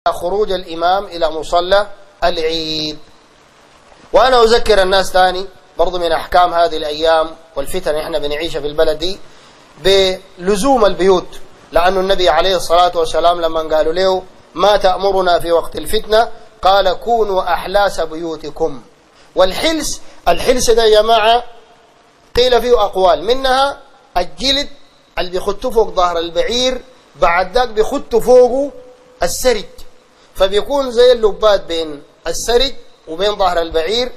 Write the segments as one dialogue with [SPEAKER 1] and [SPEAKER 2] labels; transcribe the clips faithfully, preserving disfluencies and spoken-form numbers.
[SPEAKER 1] خروج الإمام إلى مصلى العيد. وأنا أذكر الناس تاني برضو من أحكام هذه الأيام والفتن إحنا بنعيشها في البلد دي بلزوم البيوت، لأن النبي عليه الصلاة والسلام لما قالوا له ما تأمرنا في وقت الفتنة قال كونوا أحلاس بيوتكم. والحلس، الحلس ده يا جماعة قيل فيه أقوال، منها الجلد اللي بيخطوا فوق ظهر البعير، بعد ذاك بيخطوا فوقه السرج، فبيكون زي اللبات بين السرج وبين ظهر البعير،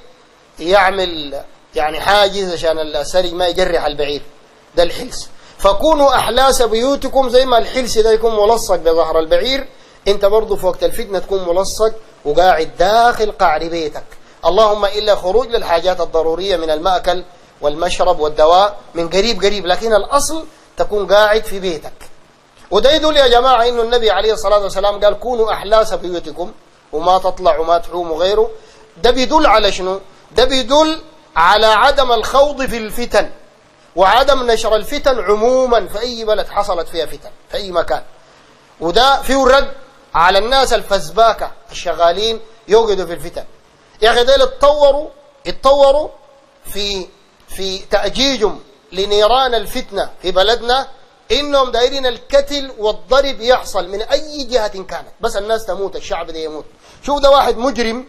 [SPEAKER 1] يعمل يعني حاجز عشان السرج ما يجرح البعير، ده الحلس. فكونوا أحلاس بيوتكم، زي ما الحلس ده يكون ملصق بظهر البعير، انت برضو في وقت الفتنة تكون ملصق وقاعد داخل قعر بيتك، اللهم إلا خروج للحاجات الضرورية من المأكل والمشرب والدواء من قريب قريب، لكن الأصل تكون قاعد في بيتك. وده يدل يا جماعة إنه النبي عليه الصلاة والسلام قال كونوا أحلاس بيوتكم وما تطلع وما تحوم وغيره. ده بيدل على شنو؟ ده بيدل على عدم الخوض في الفتن وعدم نشر الفتن عموما في أي بلد حصلت فيها فتن في أي مكان. وده فيه رد على الناس الفزباكة الشغالين يوجدوا في الفتن. يا أخي ديل اتطوروا اتطوروا في في تأجيجهم لنيران الفتنة في بلدنا، إنهم دايرين القتل والضرب يحصل من أي جهة كانت، بس الناس تموت، الشعب ده يموت. شوف ده واحد مجرم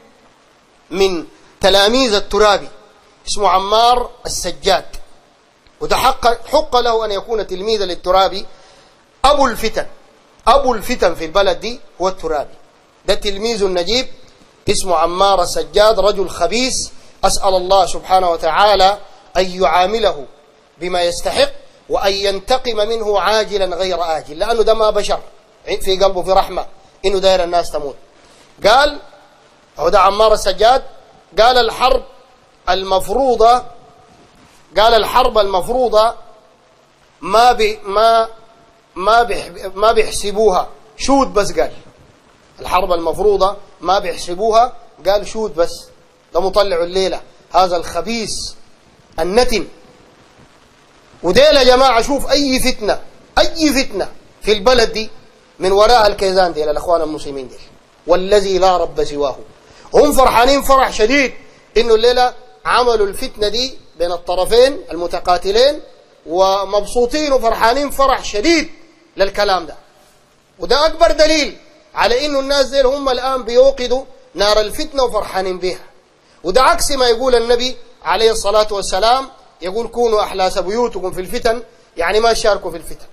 [SPEAKER 1] من تلاميذ الترابي اسمه عمار السجاد، وده حق, حق له أن يكون تلميذا للترابي. أبو الفتن أبو الفتن في البلد دي هو الترابي، ده تلميذ النجيب اسمه عمار السجاد، رجل خبيث. أسأل الله سبحانه وتعالى أن يعامله بما يستحق وأن ينتقم منه عاجلا غير آجل، لأنه ده ما بشر في قلبه في رحمة إنه داير الناس تموت. قال هو ده عمار السجاد، قال الحرب المفروضة قال الحرب المفروضة ما بي ما ما بيح ما بيحسبوها شوت بس، قال الحرب المفروضة ما بيحسبوها، قال شوت بس. ده مطلع الليلة هذا الخبيث النتن. وديل يا جماعة شوف أي فتنة أي فتنة في البلد دي من وراء الكيزان ديل الأخوان المسلمين ديل، والذي لا رب سواه. هم فرحانين فرح شديد إنه الليلة عملوا الفتنة دي بين الطرفين المتقاتلين، ومبسوطين وفرحانين فرح شديد للكلام ده. وده أكبر دليل على إنه الناس ديل هم الآن بيوقدوا نار الفتنة وفرحانين بها. وده عكس ما يقول النبي عليه الصلاة والسلام، يقول كونوا أحلاس بيوتكم في الفتن، يعني ما شاركوا في الفتن.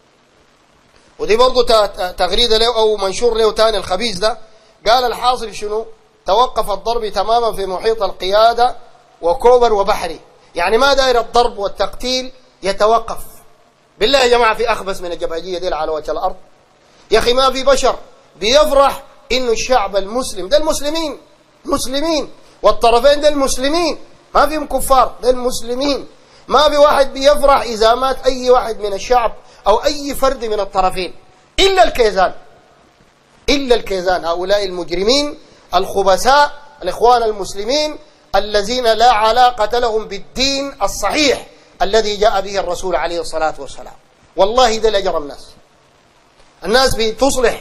[SPEAKER 1] ودي برضو تغريدة له أو منشور له تاني الخبيث ده، قال الحاصل شنو؟ توقف الضرب تماما في محيط القيادة وكوبر وبحري، يعني ما داير الضرب والتقتيل يتوقف. بالله يا جماعة في أخبث من الجبهجية دي على وجه الأرض؟ يا أخي ما في بشر بيفرح إنه الشعب المسلم ده المسلمين مسلمين والطرفين ده المسلمين، ما فيهم كفار، ده المسلمين. ما في واحد بيفرح إذا مات أي واحد من الشعب أو أي فرد من الطرفين إلا الكيزان إلا الكيزان هؤلاء المجرمين الخبثاء الإخوان المسلمين الذين لا علاقة لهم بالدين الصحيح الذي جاء به الرسول عليه الصلاة والسلام. والله ده لأجر الناس الناس بتصلح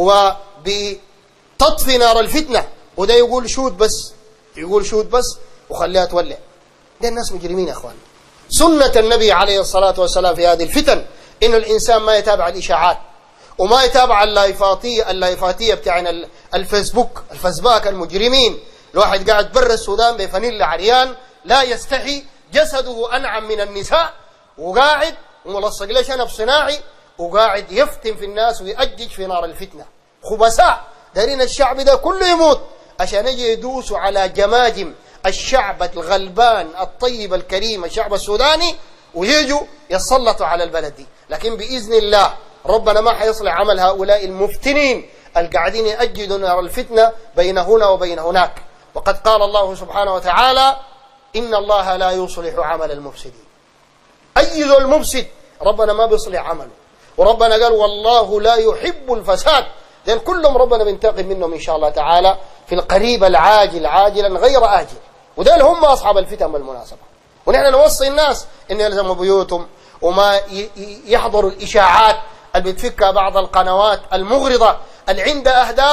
[SPEAKER 1] وبتطفي نار الفتنة، وده يقول شوت بس يقول شوت بس وخليها تولع. ده الناس مجرمين يا أخوان. سنة النبي عليه الصلاة والسلام في هذه الفتن إنه الإنسان ما يتابع الإشاعات وما يتابع اللايفاتية اللايفاتية بتاعنا الفيسبوك الفزباك المجرمين. الواحد قاعد برا السودان بفانيلا عريان لا يستحي، جسده أنعم من النساء، وقاعد وملصق له شنب صناعي وقاعد يفتن في الناس ويأجج في نار الفتنة. خبثاء دارين الشعب ده كله يموت عشان يجي يدوسوا على جماجم الشعب الغلبان الطيب الكريم الشعب السوداني، ويجوا يسلطوا على البلد دي. لكن بإذن الله ربنا ما حيصلح عمل هؤلاء المفتنين القاعدين يأجدوا نار الفتنة بين هنا وبين هناك. وقد قال الله سبحانه وتعالى إن الله لا يصلح عمل المفسدين. أي ذو المفسد ربنا ما بيصلح عمله، وربنا قال والله لا يحب الفساد. لأن كلهم ربنا بينتقم منهم إن شاء الله تعالى في القريب العاجل عاجلا غير آجل. وده هم أصحاب الفتن بالمناسبة. ونحن نوصي الناس إن يلزموا بيوتهم وما يحضروا الإشاعات اللي بتفكها بعض القنوات المغرضة اللي عندها أهداف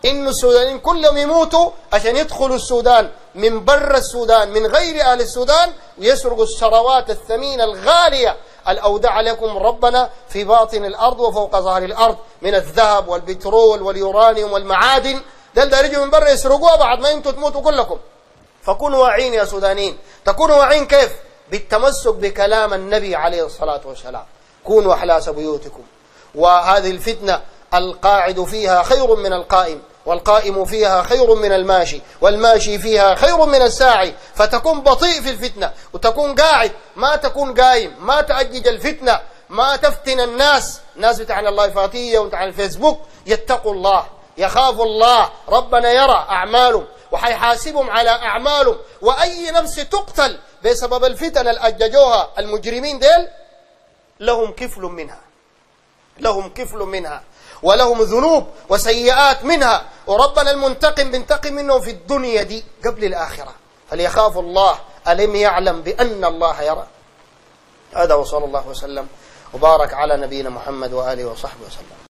[SPEAKER 1] إنه السودانيين كلهم يموتوا عشان يدخلوا السودان من برا السودان من غير أهل السودان ويسرقوا الثروات الثمينة الغالية الأودع لكم ربنا في باطن الأرض وفوق ظهر الأرض من الذهب والبترول واليورانيوم والمعادن. دل ده رجوا من برا يسرقوها بعد ما انتوا تموتوا كلكم. فكونوا واعين يا سودانيين. تكونوا واعين كيف؟ بالتمسك بكلام النبي عليه الصلاة والسلام. كونوا أحلاس بيوتكم. وهذه الفتنة القاعد فيها خير من القائم، والقائم فيها خير من الماشي، والماشي فيها خير من الساعي. فتكون بطيء في الفتنة وتكون قاعد، ما تكون قايم، ما تأجج الفتنة، ما تفتن الناس. الناس بتاعنا الله فاتية وبتاع الفيسبوك يتقوا الله، يخافوا الله، ربنا يرى أعمالهم وحيحاسبهم على أعمالهم. وأي نفس تقتل بسبب الفتن الأججوها المجرمين ديل لهم كفل منها، لهم كفل منها ولهم ذنوب وسيئات منها. وربنا المنتقم بينتقم منهم في الدنيا دي قبل الآخرة. فليخافوا الله، ألم يعلم بأن الله يرى. هذا وصلى الله وسلم وبارك على نبينا محمد وآله وصحبه وسلم.